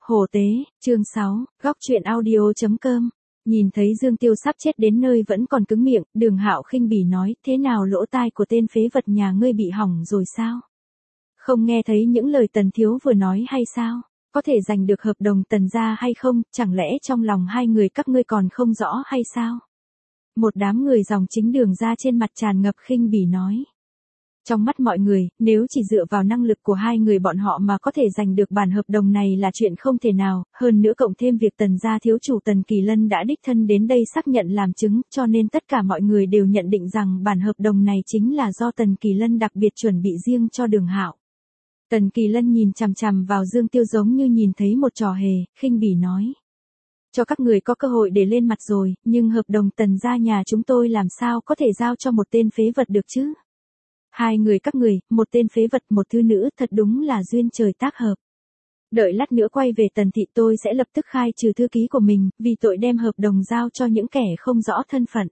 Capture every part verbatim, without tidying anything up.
Hồ Tế, chương sáu, góc truyện audio.com. Nhìn thấy Dương Tiêu sắp chết đến nơi vẫn còn cứng miệng, Đường Hạo khinh bỉ nói, thế nào lỗ tai của tên phế vật nhà ngươi bị hỏng rồi sao? Không nghe thấy những lời Tần thiếu vừa nói hay sao? Có thể giành được hợp đồng Tần gia hay không, chẳng lẽ trong lòng hai người các ngươi còn không rõ hay sao? Một đám người dòng chính Đường gia trên mặt tràn ngập khinh bỉ nói. Trong mắt mọi người, nếu chỉ dựa vào năng lực của hai người bọn họ mà có thể giành được bản hợp đồng này là chuyện không thể nào, hơn nữa cộng thêm việc Tần gia thiếu chủ Tần Kỳ Lân đã đích thân đến đây xác nhận làm chứng, cho nên tất cả mọi người đều nhận định rằng bản hợp đồng này chính là do Tần Kỳ Lân đặc biệt chuẩn bị riêng cho Đường Hạo. Tần Kỳ Lân nhìn chằm chằm vào Dương Tiêu giống như nhìn thấy một trò hề, khinh bỉ nói. Cho các người có cơ hội để lên mặt rồi, nhưng hợp đồng Tần gia nhà chúng tôi làm sao có thể giao cho một tên phế vật được chứ? Hai người các người, một tên phế vật một thư nữ thật đúng là duyên trời tác hợp. Đợi lát nữa quay về Tần thị tôi sẽ lập tức khai trừ thư ký của mình, vì tội đem hợp đồng giao cho những kẻ không rõ thân phận.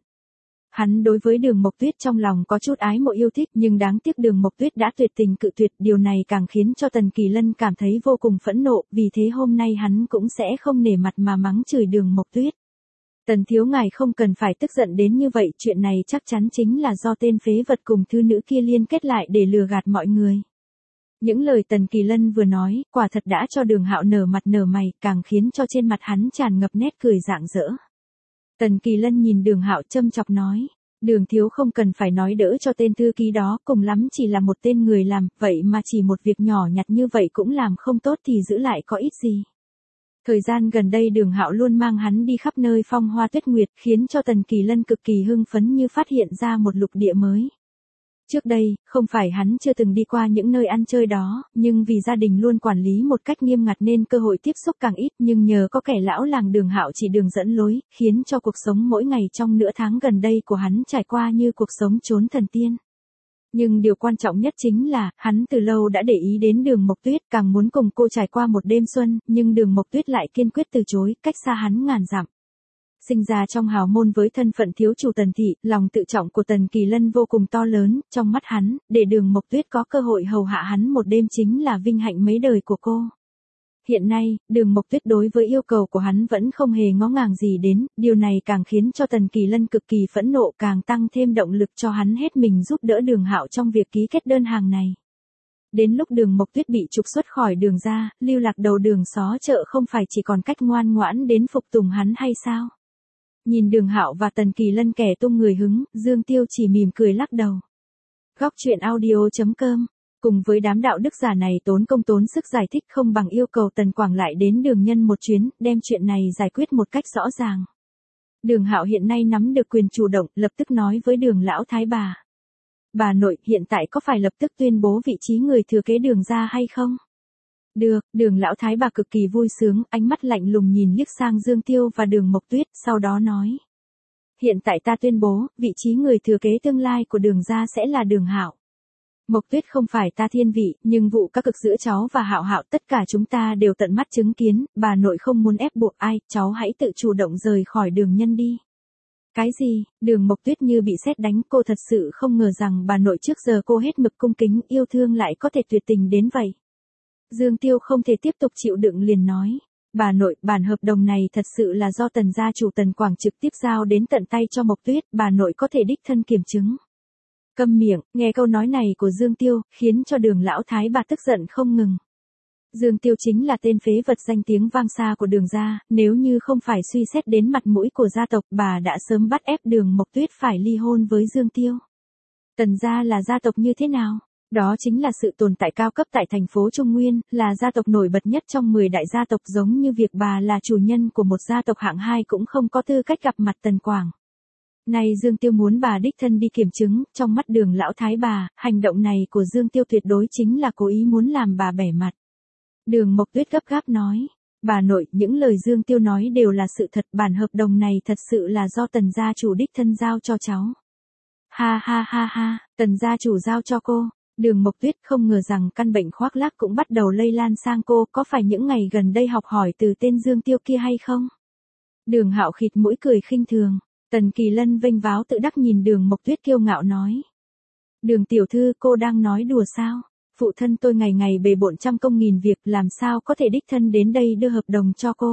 Hắn đối với Đường Mộc Tuyết trong lòng có chút ái mộ yêu thích nhưng đáng tiếc Đường Mộc Tuyết đã tuyệt tình cự tuyệt, điều này càng khiến cho Tần Kỳ Lân cảm thấy vô cùng phẫn nộ, vì thế hôm nay hắn cũng sẽ không nể mặt mà mắng chửi Đường Mộc Tuyết. Tần thiếu ngài không cần phải tức giận đến như vậy, chuyện này chắc chắn chính là do tên phế vật cùng thư nữ kia liên kết lại để lừa gạt mọi người. Những lời Tần Kỳ Lân vừa nói, quả thật đã cho Đường Hạo nở mặt nở mày, càng khiến cho trên mặt hắn tràn ngập nét cười rạng rỡ. Tần Kỳ Lân nhìn Đường Hạo châm chọc nói, Đường thiếu không cần phải nói đỡ cho tên thư ký đó, cùng lắm chỉ là một tên người làm, vậy mà chỉ một việc nhỏ nhặt như vậy cũng làm không tốt thì giữ lại có ích gì. Thời gian gần đây Đường Hạo luôn mang hắn đi khắp nơi phong hoa tuyết nguyệt, khiến cho Tần Kỳ Lân cực kỳ hưng phấn như phát hiện ra một lục địa mới. Trước đây, không phải hắn chưa từng đi qua những nơi ăn chơi đó, nhưng vì gia đình luôn quản lý một cách nghiêm ngặt nên cơ hội tiếp xúc càng ít, nhưng nhờ có kẻ lão làng Đường Hạo chỉ đường dẫn lối, khiến cho cuộc sống mỗi ngày trong nửa tháng gần đây của hắn trải qua như cuộc sống trốn thần tiên. Nhưng điều quan trọng nhất chính là, hắn từ lâu đã để ý đến Đường Mộc Tuyết, càng muốn cùng cô trải qua một đêm xuân, nhưng Đường Mộc Tuyết lại kiên quyết từ chối, cách xa hắn ngàn dặm. Sinh ra trong hào môn với thân phận thiếu chủ Tần thị, lòng tự trọng của Tần Kỳ Lân vô cùng to lớn, trong mắt hắn, để Đường Mộc Tuyết có cơ hội hầu hạ hắn một đêm chính là vinh hạnh mấy đời của cô. Hiện nay, Đường Mộc Tuyết đối với yêu cầu của hắn vẫn không hề ngó ngàng gì đến, điều này càng khiến cho Tần Kỳ Lân cực kỳ phẫn nộ, càng tăng thêm động lực cho hắn hết mình giúp đỡ Đường Hạo trong việc ký kết đơn hàng này. Đến lúc Đường Mộc Tuyết bị trục xuất khỏi Đường gia, lưu lạc đầu đường xó chợ không phải chỉ còn cách ngoan ngoãn đến phục tùng hắn hay sao? Nhìn Đường Hạo và Tần Kỳ Lân kẻ tung người hứng, Dương Tiêu chỉ mỉm cười lắc đầu. Góc truyện audio.com. Cùng với đám đạo đức giả này tốn công tốn sức giải thích không bằng yêu cầu Tần Quảng lại đến Đường Nhân một chuyến, đem chuyện này giải quyết một cách rõ ràng. Đường Hạo hiện nay nắm được quyền chủ động, lập tức nói với Đường lão thái bà. Bà nội, hiện tại có phải lập tức tuyên bố vị trí người thừa kế Đường gia hay không? Được, Đường lão thái bà cực kỳ vui sướng, ánh mắt lạnh lùng nhìn liếc sang Dương Tiêu và Đường Mộc Tuyết, sau đó nói. Hiện tại ta tuyên bố, vị trí người thừa kế tương lai của Đường gia sẽ là Đường Hạo. Mộc Tuyết không phải ta thiên vị, nhưng vụ các cực giữa cháu và Hạo Hạo tất cả chúng ta đều tận mắt chứng kiến, bà nội không muốn ép buộc ai, cháu hãy tự chủ động rời khỏi Đường Nhân đi. Cái gì? Đường Mộc Tuyết như bị sét đánh, cô thật sự không ngờ rằng bà nội trước giờ cô hết mực cung kính, yêu thương lại có thể tuyệt tình đến vậy. Dương Tiêu không thể tiếp tục chịu đựng liền nói. Bà nội, bản hợp đồng này thật sự là do Tần gia chủ Tần Quảng trực tiếp giao đến tận tay cho Mộc Tuyết, bà nội có thể đích thân kiểm chứng. Câm miệng, nghe câu nói này của Dương Tiêu, khiến cho Đường lão thái bà tức giận không ngừng. Dương Tiêu chính là tên phế vật danh tiếng vang xa của Đường gia, nếu như không phải suy xét đến mặt mũi của gia tộc, bà đã sớm bắt ép Đường Mộc Tuyết phải ly hôn với Dương Tiêu. Tần gia là gia tộc như thế nào? Đó chính là sự tồn tại cao cấp tại thành phố Trung Nguyên, là gia tộc nổi bật nhất trong mười đại gia tộc, giống như việc bà là chủ nhân của một gia tộc hạng hai cũng không có tư cách gặp mặt Tần Quảng. Nay Dương Tiêu muốn bà đích thân đi kiểm chứng, trong mắt Đường lão thái bà, hành động này của Dương Tiêu tuyệt đối chính là cố ý muốn làm bà bẻ mặt. Đường Mộc Tuyết gấp gáp nói, bà nội, những lời Dương Tiêu nói đều là sự thật, bản hợp đồng này thật sự là do Tần gia chủ đích thân giao cho cháu. Ha ha ha ha, Tần gia chủ giao cho cô. Đường Mộc Tuyết không ngờ rằng căn bệnh khoác lác cũng bắt đầu lây lan sang cô, có phải những ngày gần đây học hỏi từ tên Dương Tiêu kia hay không? Đường Hạo khịt mũi cười khinh thường, Tần Kỳ Lân vênh váo tự đắc nhìn Đường Mộc Tuyết kiêu ngạo nói. Đường tiểu thư, cô đang nói đùa sao? Phụ thân tôi ngày ngày bề bộn trăm công nghìn việc, làm sao có thể đích thân đến đây đưa hợp đồng cho cô.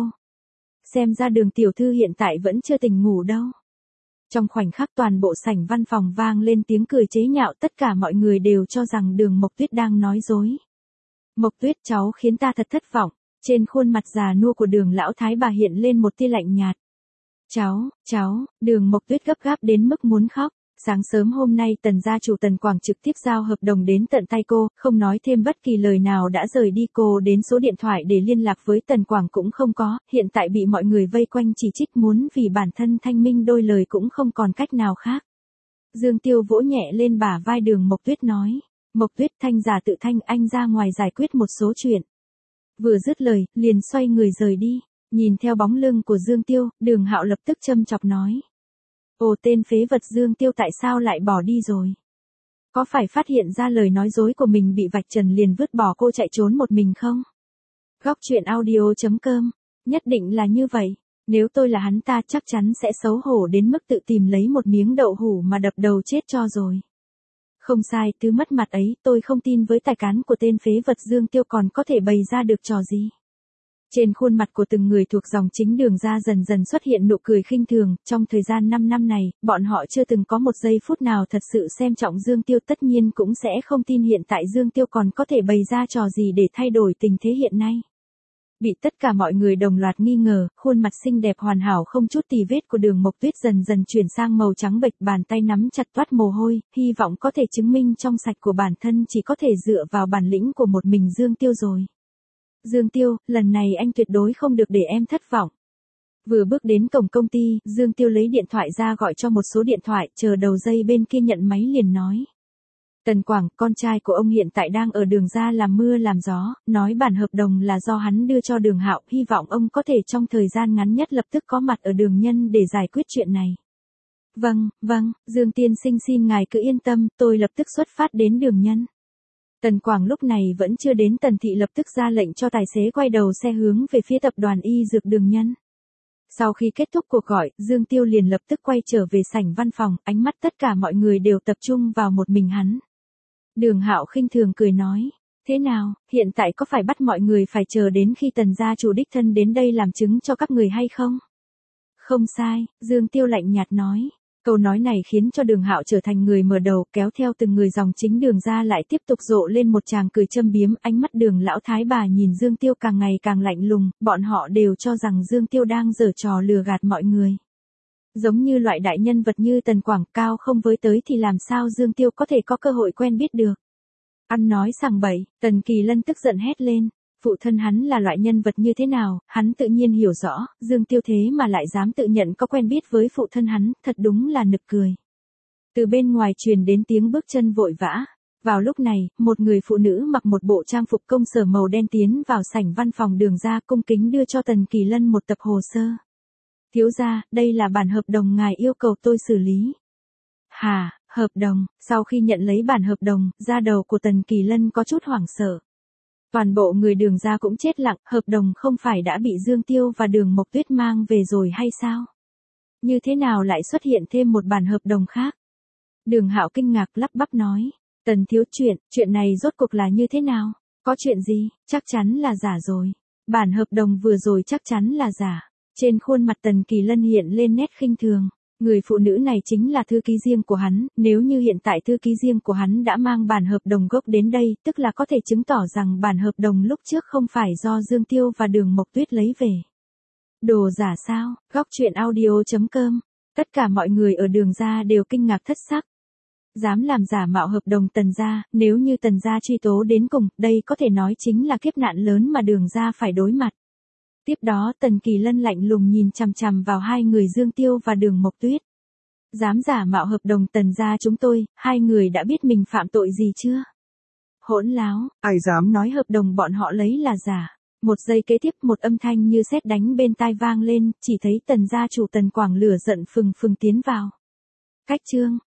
Xem ra Đường tiểu thư hiện tại vẫn chưa tỉnh ngủ đâu. Trong khoảnh khắc toàn bộ sảnh văn phòng vang lên tiếng cười chế nhạo, tất cả mọi người đều cho rằng Đường Mộc Tuyết đang nói dối. Mộc Tuyết, cháu khiến ta thật thất vọng. Trên khuôn mặt già nua của Đường lão thái bà hiện lên một tia lạnh nhạt. Cháu, cháu, Đường Mộc Tuyết gấp gáp đến mức muốn khóc. Sáng sớm hôm nay Tần gia chủ Tần Quảng trực tiếp giao hợp đồng đến tận tay cô, không nói thêm bất kỳ lời nào đã rời đi. Cô đến số điện thoại để liên lạc với Tần Quảng cũng không có, hiện tại bị mọi người vây quanh chỉ trích, muốn vì bản thân thanh minh đôi lời cũng không còn cách nào khác. Dương Tiêu vỗ nhẹ lên bả vai Đường Mộc Tuyết nói, Mộc Tuyết, thanh giả tự thanh, anh ra ngoài giải quyết một số chuyện. Vừa dứt lời, liền xoay người rời đi. Nhìn theo bóng lưng của Dương Tiêu, Đường Hạo lập tức châm chọc nói. Ồ, tên phế vật Dương Tiêu tại sao lại bỏ đi rồi? Có phải phát hiện ra lời nói dối của mình bị vạch trần liền vứt bỏ cô chạy trốn một mình không? Góc truyện audio chấm com. Nhất định là như vậy. Nếu tôi là hắn ta chắc chắn sẽ xấu hổ đến mức tự tìm lấy một miếng đậu hũ mà đập đầu chết cho rồi. Không sai, thứ mất mặt ấy, tôi không tin với tài cán của tên phế vật Dương Tiêu còn có thể bày ra được trò gì. Trên khuôn mặt của từng người thuộc dòng chính Đường gia dần dần xuất hiện nụ cười khinh thường, trong thời gian năm năm này, bọn họ chưa từng có một giây phút nào thật sự xem trọng Dương Tiêu, tất nhiên cũng sẽ không tin hiện tại Dương Tiêu còn có thể bày ra trò gì để thay đổi tình thế hiện nay. Bị tất cả mọi người đồng loạt nghi ngờ, khuôn mặt xinh đẹp hoàn hảo không chút tì vết của Đường Mộc Tuyết dần dần chuyển sang màu trắng bệch, bàn tay nắm chặt toát mồ hôi, hy vọng có thể chứng minh trong sạch của bản thân chỉ có thể dựa vào bản lĩnh của một mình Dương Tiêu rồi. Dương Tiêu, lần này anh tuyệt đối không được để em thất vọng. Vừa bước đến cổng công ty, Dương Tiêu lấy điện thoại ra gọi cho một số điện thoại, chờ đầu dây bên kia nhận máy liền nói. Tần Quảng, con trai của ông hiện tại đang ở Đường gia làm mưa làm gió, nói bản hợp đồng là do hắn đưa cho Đường Hạo, hy vọng ông có thể trong thời gian ngắn nhất lập tức có mặt ở Đường Nhân để giải quyết chuyện này. Vâng, vâng, Dương tiên sinh xin ngài cứ yên tâm, tôi lập tức xuất phát đến Đường Nhân. Tần Quảng lúc này vẫn chưa đến, Tần thị lập tức ra lệnh cho tài xế quay đầu xe hướng về phía tập đoàn y dược Đường Nhân. Sau khi kết thúc cuộc gọi, Dương Tiêu liền lập tức quay trở về sảnh văn phòng, ánh mắt tất cả mọi người đều tập trung vào một mình hắn. Đường Hạo khinh thường cười nói, thế nào, hiện tại có phải bắt mọi người phải chờ đến khi Tần gia chủ đích thân đến đây làm chứng cho các người hay không? Không sai, Dương Tiêu lạnh nhạt nói. Câu nói này khiến cho Đường Hạo trở thành người mở đầu, kéo theo từng người dòng chính Đường gia lại tiếp tục rộ lên một tràng cười châm biếm, ánh mắt Đường lão thái bà nhìn Dương Tiêu càng ngày càng lạnh lùng, bọn họ đều cho rằng Dương Tiêu đang giở trò lừa gạt mọi người. Giống như loại đại nhân vật như Tần Quảng cao không với tới thì làm sao Dương Tiêu có thể có cơ hội quen biết được. Ăn nói sằng bậy, Tần Kỳ Lân tức giận hét lên. Phụ thân hắn là loại nhân vật như thế nào, hắn tự nhiên hiểu rõ, Dương Tiêu thế mà lại dám tự nhận có quen biết với phụ thân hắn, thật đúng là nực cười. Từ bên ngoài truyền đến tiếng bước chân vội vã. Vào lúc này, một người phụ nữ mặc một bộ trang phục công sở màu đen tiến vào sảnh văn phòng Đường gia, cung kính đưa cho Tần Kỳ Lân một tập hồ sơ. Thiếu gia, đây là bản hợp đồng ngài yêu cầu tôi xử lý. Hà, hợp đồng, sau khi nhận lấy bản hợp đồng, da đầu của Tần Kỳ Lân có chút hoảng sợ. Toàn bộ người Đường gia cũng chết lặng, hợp đồng không phải đã bị Dương Tiêu và Đường Mộc Tuyết mang về rồi hay sao? Như thế nào lại xuất hiện thêm một bản hợp đồng khác? Đường Hạo kinh ngạc lắp bắp nói, Tần thiếu chuyện, chuyện này rốt cuộc là như thế nào? Có chuyện gì? Chắc chắn là giả rồi. Bản hợp đồng vừa rồi chắc chắn là giả. Trên khuôn mặt Tần Kỳ Lân hiện lên nét khinh thường. Người phụ nữ này chính là thư ký riêng của hắn, nếu như hiện tại thư ký riêng của hắn đã mang bản hợp đồng gốc đến đây, tức là có thể chứng tỏ rằng bản hợp đồng lúc trước không phải do Dương Tiêu và Đường Mộc Tuyết lấy về. Đồ giả sao? Góc truyện audio chấm com. Tất cả mọi người ở Đường gia đều kinh ngạc thất sắc. Dám làm giả mạo hợp đồng Tần gia, nếu như Tần gia truy tố đến cùng, đây có thể nói chính là kiếp nạn lớn mà Đường gia phải đối mặt. Tiếp đó Tần Kỳ Lân lạnh lùng nhìn chằm chằm vào hai người Dương Tiêu và Đường Mộc Tuyết. Dám giả mạo hợp đồng Tần gia chúng tôi, hai người đã biết mình phạm tội gì chưa? Hỗn láo, ai dám nói hợp đồng bọn họ lấy là giả. Một giây kế tiếp một âm thanh như sét đánh bên tai vang lên, chỉ thấy Tần gia chủ Tần Quảng lửa giận phừng phừng tiến vào. Cách chương,